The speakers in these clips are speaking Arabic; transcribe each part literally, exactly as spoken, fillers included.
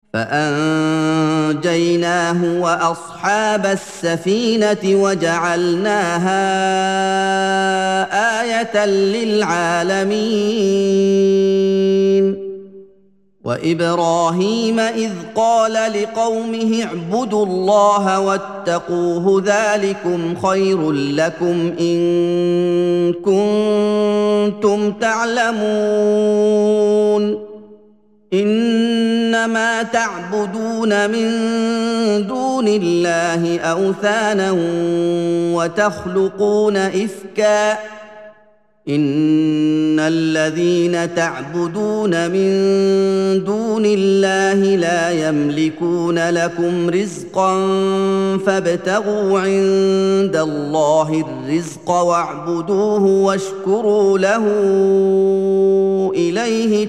فأنجيناه وأصحاب السفينة وجعلناها آية للعالمين وإبراهيم إذ قال لقومه اعبدوا الله واتقوه ذلكم خير لكم إن كنتم تعلمون إنما تعبدون من دون الله أوثانا وتخلقون إفكا إن الذين تعبدون من دون الله لا يملكون لكم رزقا فابتغوا عند الله الرزق واعبدوه واشكروا له إليه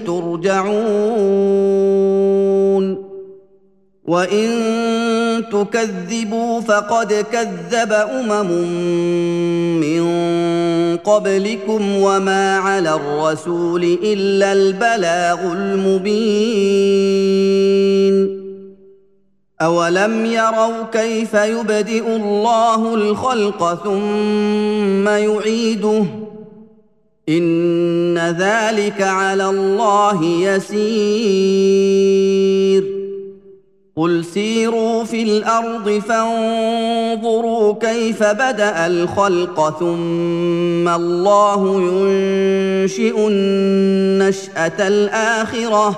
ترجعون وإن تكذبوا فقد كذب أمم من قبلكم وما على الرسول إلا البلاغ المبين أولم يروا كيف يبدئ الله الخلق ثم يعيده إن ذلك على الله يسير قل سيروا في الأرض فانظروا كيف بدأ الخلق ثم الله ينشئ النشأة الآخرة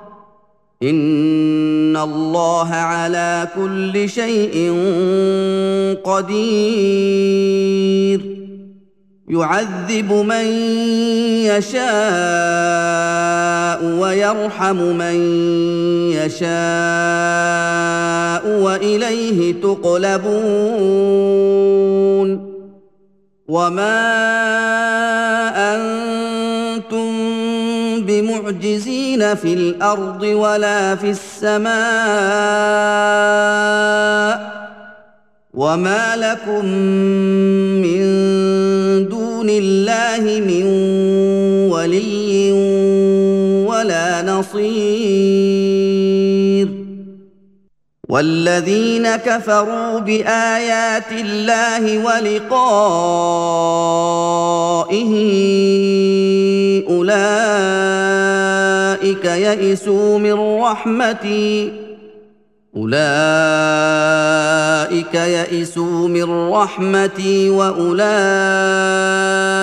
إن الله على كل شيء قدير يعذب من يشاء ويرحم من يشاء وإليه تقلبون وما أنتم بمعجزين في الأرض ولا في السماء وما لكم من دون الله من ولي ولا نصير والذين كفروا بآيات الله ولقائه أولئك يئسوا من رحمتي أولئك يئسوا من رحمتي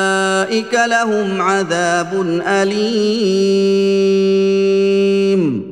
وأولئك لهم عذاب أليم